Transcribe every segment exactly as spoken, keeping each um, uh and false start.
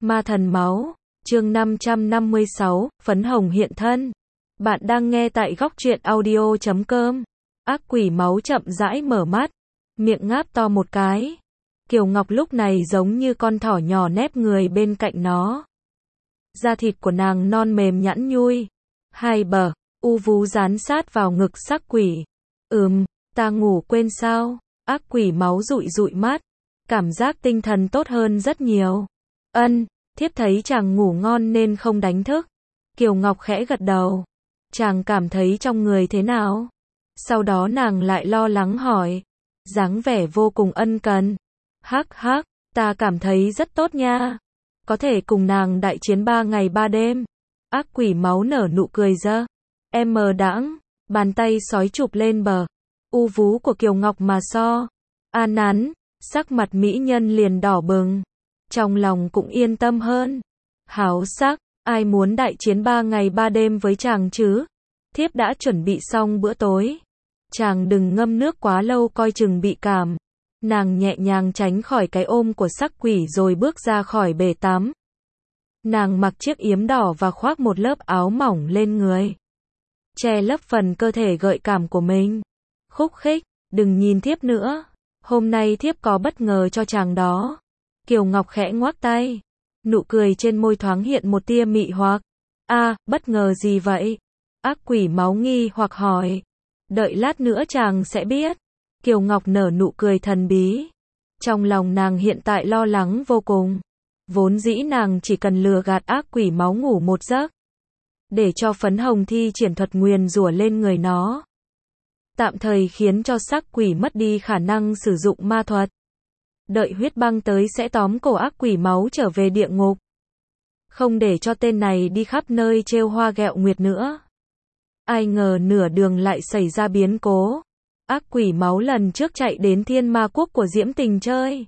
Ma thần máu, chương năm trăm năm mươi sáu, phấn hồng hiện thân. Bạn đang nghe tại góc truyện audio chấm com. Ác quỷ máu chậm rãi mở mắt, miệng ngáp to một cái. Kiều Ngọc lúc này giống như con thỏ nhỏ nép người bên cạnh nó. Da thịt của nàng non mềm nhẵn nhui, hai bờ u vú dán sát vào ngực sắc quỷ. Ừm, ta ngủ quên sao? Ác quỷ máu dụi dụi mắt, cảm giác tinh thần tốt hơn rất nhiều. Ân, thiếp thấy chàng ngủ ngon nên không đánh thức. Kiều Ngọc khẽ gật đầu. Chàng cảm thấy trong người thế nào? Sau đó nàng lại lo lắng hỏi, dáng vẻ vô cùng ân cần. Hắc hắc, ta cảm thấy rất tốt nha. Có thể cùng nàng đại chiến ba ngày ba đêm. Ác quỷ máu nở nụ cười dơ. Em mờ đãng, bàn tay sói chụp lên bờ u vú của Kiều Ngọc mà so. A nắn, sắc mặt mỹ nhân liền đỏ bừng. Trong lòng cũng yên tâm hơn. Háo sắc, ai muốn đại chiến ba ngày ba đêm với chàng chứ? Thiếp đã chuẩn bị xong bữa tối. Chàng đừng ngâm nước quá lâu coi chừng bị cảm. Nàng nhẹ nhàng tránh khỏi cái ôm của sắc quỷ rồi bước ra khỏi bể tắm. Nàng mặc chiếc yếm đỏ và khoác một lớp áo mỏng lên người, che lấp phần cơ thể gợi cảm của mình. Khúc khích, đừng nhìn thiếp nữa. Hôm nay thiếp có bất ngờ cho chàng đó. Kiều Ngọc khẽ ngoác tay. Nụ cười trên môi thoáng hiện một tia mị hoặc. A, à, bất ngờ gì vậy? Ác quỷ máu nghi hoặc hỏi. Đợi lát nữa chàng sẽ biết. Kiều Ngọc nở nụ cười thần bí. Trong lòng nàng hiện tại lo lắng vô cùng. Vốn dĩ nàng chỉ cần lừa gạt ác quỷ máu ngủ một giấc, để cho phấn hồng thi triển thuật nguyền rủa lên người nó, tạm thời khiến cho sắc quỷ mất đi khả năng sử dụng ma thuật. Đợi huyết băng tới sẽ tóm cổ ác quỷ máu trở về địa ngục. Không để cho tên này đi khắp nơi trêu hoa ghẹo nguyệt nữa. Ai ngờ nửa đường lại xảy ra biến cố. Ác quỷ máu lần trước chạy đến Thiên Ma Quốc của Diễm Tình chơi,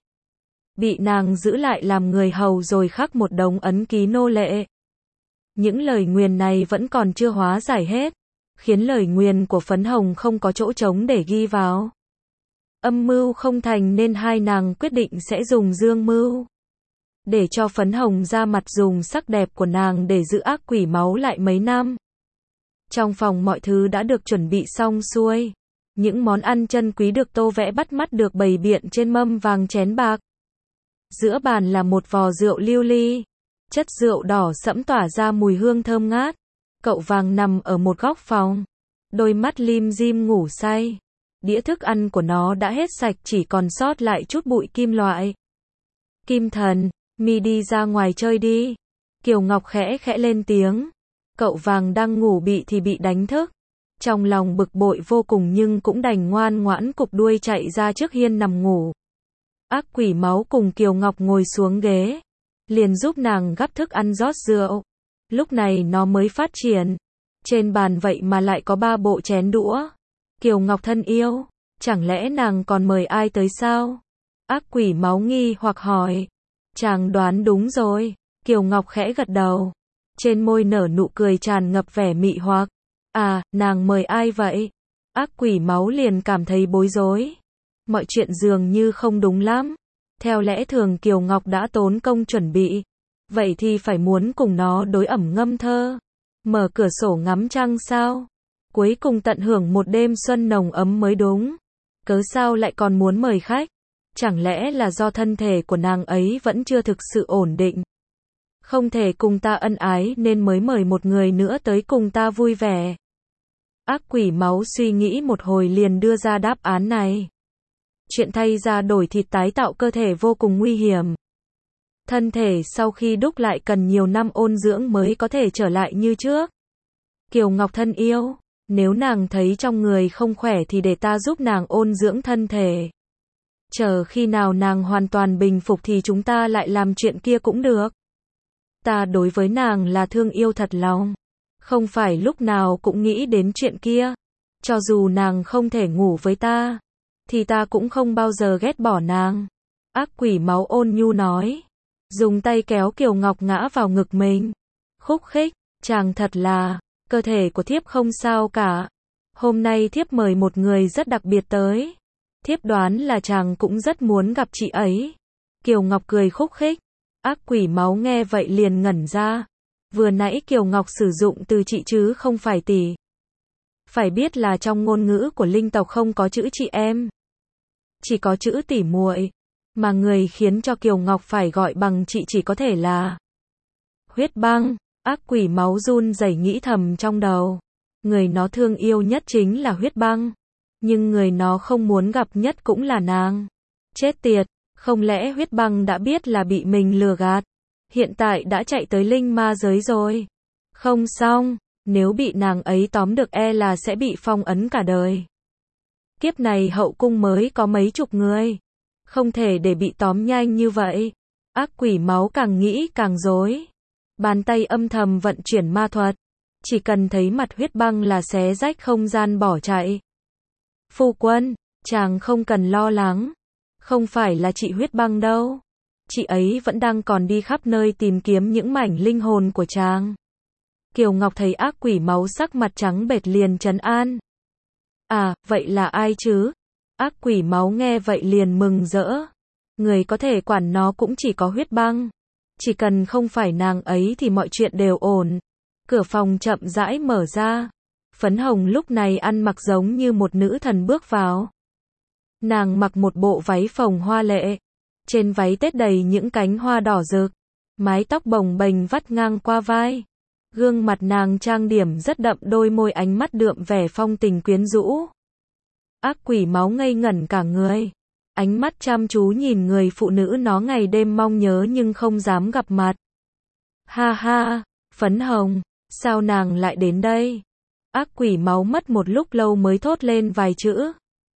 bị nàng giữ lại làm người hầu rồi khắc một đống ấn ký nô lệ. Những lời nguyền này vẫn còn chưa hóa giải hết, khiến lời nguyền của phấn hồng không có chỗ trống để ghi vào. Âm mưu không thành nên hai nàng quyết định sẽ dùng dương mưu, để cho phấn hồng ra mặt dùng sắc đẹp của nàng để giữ ác quỷ máu lại mấy năm. Trong phòng mọi thứ đã được chuẩn bị xong xuôi. Những món ăn chân quý được tô vẽ bắt mắt được bày biện trên mâm vàng chén bạc. Giữa bàn là một vò rượu lưu ly. Chất rượu đỏ sẫm tỏa ra mùi hương thơm ngát. Cậu vàng nằm ở một góc phòng, đôi mắt lim dim ngủ say. Đĩa thức ăn của nó đã hết sạch, chỉ còn sót lại chút bụi kim loại. Kim thần, mi đi ra ngoài chơi đi. Kiều Ngọc khẽ khẽ lên tiếng. Cậu vàng đang ngủ bị thì bị đánh thức. Trong lòng bực bội vô cùng nhưng cũng đành ngoan ngoãn cụp đuôi chạy ra trước hiên nằm ngủ. Ác quỷ máu cùng Kiều Ngọc ngồi xuống ghế, liền giúp nàng gắp thức ăn rót rượu. Lúc này nó mới phát triển. Trên bàn vậy mà lại có ba bộ chén đũa. Kiều Ngọc thân yêu, chẳng lẽ nàng còn mời ai tới sao? Ác quỷ máu nghi hoặc hỏi. Chàng đoán đúng rồi. Kiều Ngọc khẽ gật đầu. Trên môi nở nụ cười tràn ngập vẻ mị hoặc. À, nàng mời ai vậy? Ác quỷ máu liền cảm thấy bối rối. Mọi chuyện dường như không đúng lắm. Theo lẽ thường Kiều Ngọc đã tốn công chuẩn bị, vậy thì phải muốn cùng nó đối ẩm ngâm thơ, mở cửa sổ ngắm trăng sao? Cuối cùng tận hưởng một đêm xuân nồng ấm mới đúng. Cớ sao lại còn muốn mời khách? Chẳng lẽ là do thân thể của nàng ấy vẫn chưa thực sự ổn định, không thể cùng ta ân ái nên mới mời một người nữa tới cùng ta vui vẻ? Ác quỷ máu suy nghĩ một hồi liền đưa ra đáp án này. Chuyện thay da đổi thịt tái tạo cơ thể vô cùng nguy hiểm. Thân thể sau khi đúc lại cần nhiều năm ôn dưỡng mới có thể trở lại như trước. Kiều Ngọc thân yêu, nếu nàng thấy trong người không khỏe thì để ta giúp nàng ôn dưỡng thân thể. Chờ khi nào nàng hoàn toàn bình phục thì chúng ta lại làm chuyện kia cũng được. Ta đối với nàng là thương yêu thật lòng, không phải lúc nào cũng nghĩ đến chuyện kia. Cho dù nàng không thể ngủ với ta, thì ta cũng không bao giờ ghét bỏ nàng. Ác quỷ máu ôn nhu nói, dùng tay kéo Kiều Ngọc ngã vào ngực mình. Khúc khích, chàng thật là, cơ thể của thiếp không sao cả. Hôm nay thiếp mời một người rất đặc biệt tới. Thiếp đoán là chàng cũng rất muốn gặp chị ấy. Kiều Ngọc cười khúc khích. Ác quỷ máu nghe vậy liền ngẩn ra. Vừa nãy Kiều Ngọc sử dụng từ chị chứ không phải tỷ. Phải biết là trong ngôn ngữ của linh tộc không có chữ chị em. Chỉ có chữ tỷ muội. Mà người khiến cho Kiều Ngọc phải gọi bằng chị chỉ có thể là Huyết Băng. Ác quỷ máu run rẩy nghĩ thầm trong đầu. Người nó thương yêu nhất chính là Huyết Băng. Nhưng người nó không muốn gặp nhất cũng là nàng. Chết tiệt, không lẽ Huyết Băng đã biết là bị mình lừa gạt? Hiện tại đã chạy tới linh ma giới rồi. Không xong, nếu bị nàng ấy tóm được e là sẽ bị phong ấn cả đời. Kiếp này hậu cung mới có mấy chục người. Không thể để bị tóm nhanh như vậy. Ác quỷ máu càng nghĩ càng rối. Bàn tay âm thầm vận chuyển ma thuật. Chỉ cần thấy mặt Huyết Băng là xé rách không gian bỏ chạy. Phu quân, chàng không cần lo lắng. Không phải là chị Huyết Băng đâu. Chị ấy vẫn đang còn đi khắp nơi tìm kiếm những mảnh linh hồn của chàng. Kiều Ngọc thấy ác quỷ máu sắc mặt trắng bệch liền trấn an. À, vậy là ai chứ? Ác quỷ máu nghe vậy liền mừng rỡ. Người có thể quản nó cũng chỉ có Huyết Băng. Chỉ cần không phải nàng ấy thì mọi chuyện đều ổn. Cửa phòng chậm rãi mở ra. Phấn Hồng lúc này ăn mặc giống như một nữ thần bước vào. Nàng mặc một bộ váy phồng hoa lệ. Trên váy tết đầy những cánh hoa đỏ rực. Mái tóc bồng bềnh vắt ngang qua vai. Gương mặt nàng trang điểm rất đậm, đôi môi ánh mắt đượm vẻ phong tình quyến rũ. Ác quỷ máu ngây ngẩn cả người. Ánh mắt chăm chú nhìn người phụ nữ nó ngày đêm mong nhớ nhưng không dám gặp mặt. Ha ha, Phấn Hồng, sao nàng lại đến đây? Ác quỷ máu mất một lúc lâu mới thốt lên vài chữ.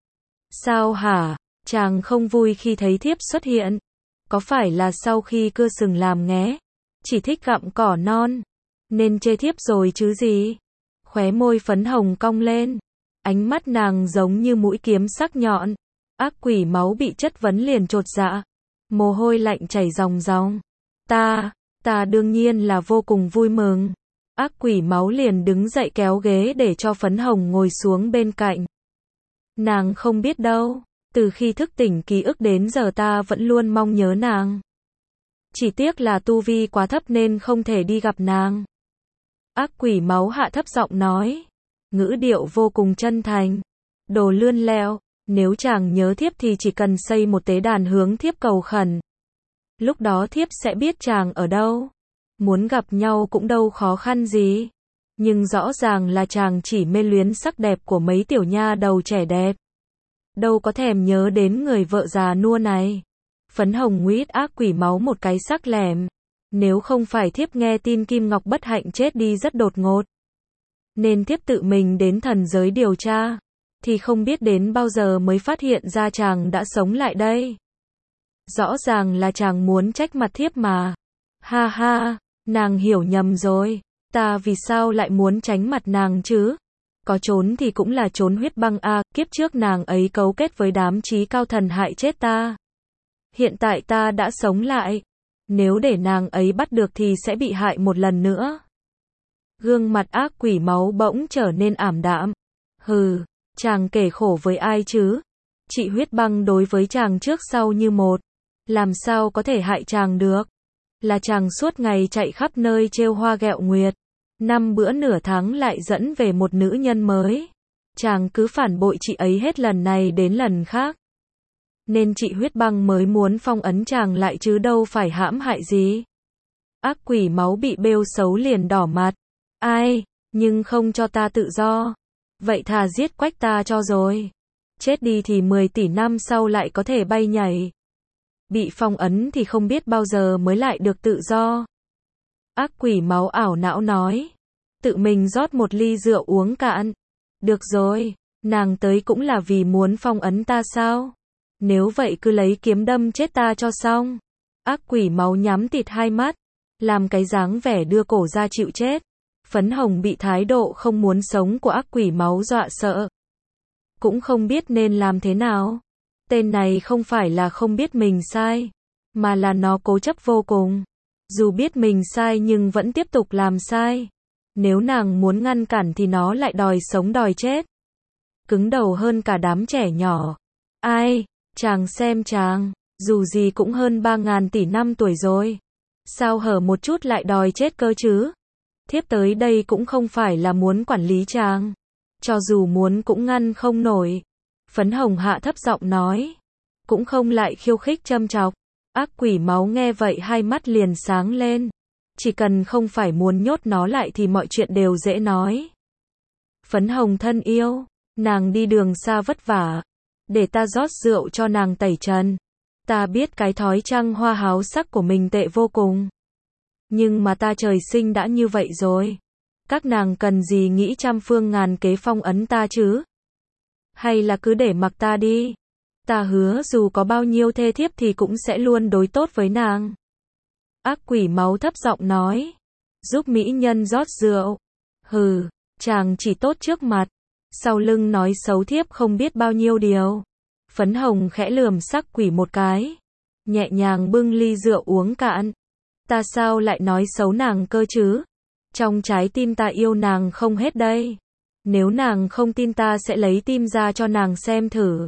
Sao hả? Chàng không vui khi thấy thiếp xuất hiện. Có phải là sau khi cưa sừng làm nghé, chỉ thích gặm cỏ non, nên chê thiếp rồi chứ gì? Khóe môi Phấn Hồng cong lên. Ánh mắt nàng giống như mũi kiếm sắc nhọn. Ác quỷ máu bị chất vấn liền chột dạ. Mồ hôi lạnh chảy ròng ròng. Ta, ta đương nhiên là vô cùng vui mừng. Ác quỷ máu liền đứng dậy kéo ghế để cho Phấn Hồng ngồi xuống bên cạnh. Nàng không biết đâu. Từ khi thức tỉnh ký ức đến giờ ta vẫn luôn mong nhớ nàng. Chỉ tiếc là tu vi quá thấp nên không thể đi gặp nàng. Ác quỷ máu hạ thấp giọng nói. Ngữ điệu vô cùng chân thành. Đồ lươn lẹo, nếu chàng nhớ thiếp thì chỉ cần xây một tế đàn hướng thiếp cầu khẩn. Lúc đó thiếp sẽ biết chàng ở đâu. Muốn gặp nhau cũng đâu khó khăn gì. Nhưng rõ ràng là chàng chỉ mê luyến sắc đẹp của mấy tiểu nha đầu trẻ đẹp. Đâu có thèm nhớ đến người vợ già nua này. Phấn Hồng nguyết ác quỷ máu một cái sắc lẻm. Nếu không phải thiếp nghe tin Kim Ngọc bất hạnh chết đi rất đột ngột, nên thiếp tự mình đến thần giới điều tra, thì không biết đến bao giờ mới phát hiện ra chàng đã sống lại đây. Rõ ràng là chàng muốn trách mặt thiếp mà. Ha ha, nàng hiểu nhầm rồi. Ta vì sao lại muốn tránh mặt nàng chứ? Có trốn thì cũng là trốn Huyết Băng a, kiếp trước nàng ấy cấu kết với đám trí cao thần hại chết ta. Hiện tại ta đã sống lại. Nếu để nàng ấy bắt được thì sẽ bị hại một lần nữa. Gương mặt ác quỷ máu bỗng trở nên ảm đạm. Hừ, chàng kể khổ với ai chứ? Chị Huyết Băng đối với chàng trước sau như một. Làm sao có thể hại chàng được? Là chàng suốt ngày chạy khắp nơi trêu hoa ghẹo nguyệt. Năm bữa nửa tháng lại dẫn về một nữ nhân mới. Chàng cứ phản bội chị ấy hết lần này đến lần khác. Nên chị Huyết Băng mới muốn phong ấn chàng lại chứ đâu phải hãm hại gì. Ác quỷ máu bị bêu xấu liền đỏ mặt. Ai, nhưng không cho ta tự do. Vậy thà giết quách ta cho rồi. Chết đi thì mười tỷ năm sau lại có thể bay nhảy. Bị phong ấn thì không biết bao giờ mới lại được tự do. Ác quỷ máu ảo não nói. Tự mình rót một ly rượu uống cạn. Được rồi, nàng tới cũng là vì muốn phong ấn ta sao? Nếu vậy cứ lấy kiếm đâm chết ta cho xong. Ác quỷ máu nhắm tịt hai mắt, làm cái dáng vẻ đưa cổ ra chịu chết. Phấn Hồng bị thái độ không muốn sống của ác quỷ máu dọa sợ. Cũng không biết nên làm thế nào. Tên này không phải là không biết mình sai, mà là nó cố chấp vô cùng. Dù biết mình sai nhưng vẫn tiếp tục làm sai. Nếu nàng muốn ngăn cản thì nó lại đòi sống đòi chết. Cứng đầu hơn cả đám trẻ nhỏ. Ai, chàng xem chàng, dù gì cũng hơn ba ngàn tỷ năm tuổi rồi. Sao hở một chút lại đòi chết cơ chứ? Thiếp tới đây cũng không phải là muốn quản lý chàng. Cho dù muốn cũng ngăn không nổi. Phấn Hồng hạ thấp giọng nói. Cũng không lại khiêu khích châm chọc. Ác quỷ máu nghe vậy hai mắt liền sáng lên. Chỉ cần không phải muốn nhốt nó lại thì mọi chuyện đều dễ nói. Phấn Hồng thân yêu, nàng đi đường xa vất vả. Để ta rót rượu cho nàng tẩy trần. Ta biết cái thói trăng hoa háo sắc của mình tệ vô cùng. Nhưng mà ta trời sinh đã như vậy rồi. Các nàng cần gì nghĩ trăm phương ngàn kế phong ấn ta chứ? Hay là cứ để mặc ta đi? Ta hứa dù có bao nhiêu thê thiếp thì cũng sẽ luôn đối tốt với nàng. Ác quỷ máu thấp giọng nói. Giúp mỹ nhân rót rượu. Hừ, chàng chỉ tốt trước mặt. Sau lưng nói xấu thiếp không biết bao nhiêu điều. Phấn Hồng khẽ lườm sắc quỷ một cái. Nhẹ nhàng bưng ly rượu uống cạn. Ta sao lại nói xấu nàng cơ chứ? Trong trái tim ta yêu nàng không hết đây. Nếu nàng không tin ta sẽ lấy tim ra cho nàng xem thử.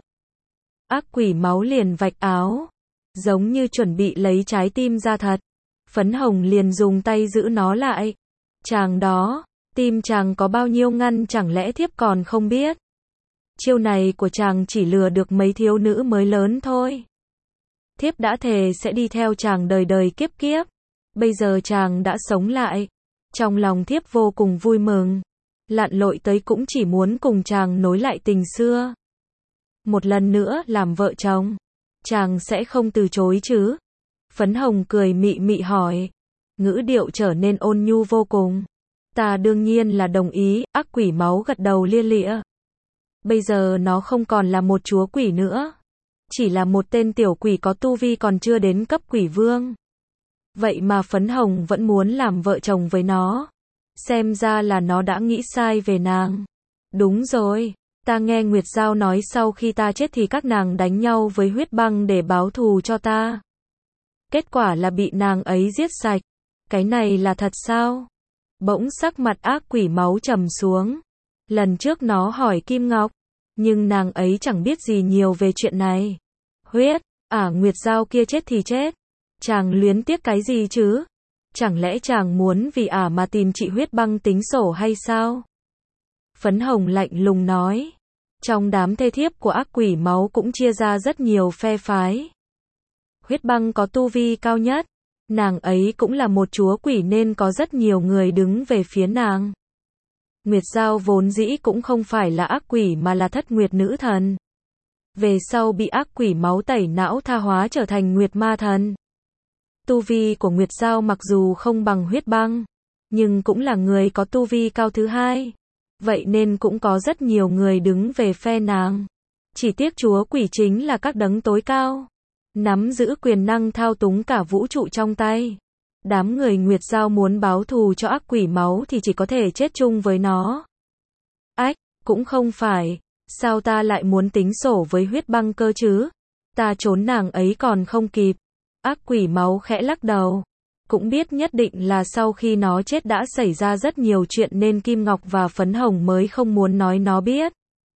Ác quỷ máu liền vạch áo. Giống như chuẩn bị lấy trái tim ra thật. Phấn Hồng liền dùng tay giữ nó lại. Chàng đó, tim chàng có bao nhiêu ngăn chẳng lẽ thiếp còn không biết. Chiêu này của chàng chỉ lừa được mấy thiếu nữ mới lớn thôi. Thiếp đã thề sẽ đi theo chàng đời đời kiếp kiếp. Bây giờ chàng đã sống lại. Trong lòng thiếp vô cùng vui mừng. Lặn lội tới cũng chỉ muốn cùng chàng nối lại tình xưa. Một lần nữa làm vợ chồng. Chàng sẽ không từ chối chứ? Phấn Hồng cười mị mị hỏi. Ngữ điệu trở nên ôn nhu vô cùng. Ta đương nhiên là đồng ý. Ác quỷ máu gật đầu lia lịa. Bây giờ nó không còn là một chúa quỷ nữa. Chỉ là một tên tiểu quỷ có tu vi còn chưa đến cấp quỷ vương. Vậy mà Phấn Hồng vẫn muốn làm vợ chồng với nó. Xem ra là nó đã nghĩ sai về nàng. Đúng rồi, ta nghe Nguyệt Giao nói sau khi ta chết thì các nàng đánh nhau với huyết băng để báo thù cho ta. Kết quả là bị nàng ấy giết sạch. Cái này là thật sao? Bỗng sắc mặt ác quỷ máu trầm xuống. Lần trước nó hỏi Kim Ngọc, nhưng nàng ấy chẳng biết gì nhiều về chuyện này. Huyết, à Nguyệt Giao kia chết thì chết. Chàng luyến tiếc cái gì chứ? Chẳng lẽ chàng muốn vì ả à mà tìm chị huyết băng tính sổ hay sao? Phấn Hồng lạnh lùng nói. Trong đám thê thiếp của ác quỷ máu cũng chia ra rất nhiều phe phái. Huyết băng có tu vi cao nhất. Nàng ấy cũng là một chúa quỷ nên có rất nhiều người đứng về phía nàng. Nguyệt Giao vốn dĩ cũng không phải là ác quỷ mà là thất nguyệt nữ thần. Về sau bị ác quỷ máu tẩy não tha hóa trở thành nguyệt ma thần. Tu vi của Nguyệt Giao mặc dù không bằng huyết băng, nhưng cũng là người có tu vi cao thứ hai. Vậy nên cũng có rất nhiều người đứng về phe nàng. Chỉ tiếc chúa quỷ chính là các đấng tối cao. Nắm giữ quyền năng thao túng cả vũ trụ trong tay. Đám người Nguyệt Giao muốn báo thù cho ác quỷ máu thì chỉ có thể chết chung với nó. Ách, cũng không phải. Sao ta lại muốn tính sổ với huyết băng cơ chứ? Ta trốn nàng ấy còn không kịp. Ác quỷ máu khẽ lắc đầu. Cũng biết nhất định là sau khi nó chết đã xảy ra rất nhiều chuyện nên Kim Ngọc và Phấn Hồng mới không muốn nói nó biết.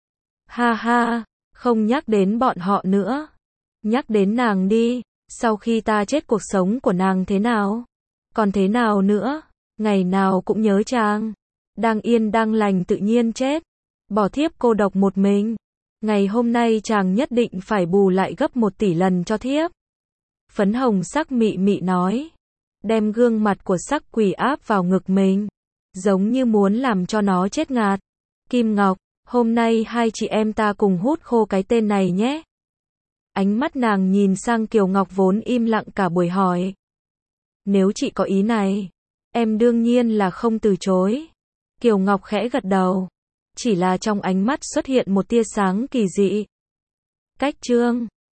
Ha ha, không nhắc đến bọn họ nữa. Nhắc đến nàng đi, sau khi ta chết cuộc sống của nàng thế nào? Còn thế nào nữa? Ngày nào cũng nhớ chàng. Đang yên đang lành tự nhiên chết. Bỏ thiếp cô độc một mình. Ngày hôm nay chàng nhất định phải bù lại gấp một tỷ lần cho thiếp. Phấn Hồng sắc mị mị nói. Đem gương mặt của sắc quỷ áp vào ngực mình. Giống như muốn làm cho nó chết ngạt. Kim Ngọc, hôm nay hai chị em ta cùng hút khô cái tên này nhé. Ánh mắt nàng nhìn sang Kiều Ngọc vốn im lặng cả buổi hỏi. Nếu chị có ý này, em đương nhiên là không từ chối. Kiều Ngọc khẽ gật đầu. Chỉ là trong ánh mắt xuất hiện một tia sáng kỳ dị. Cách chương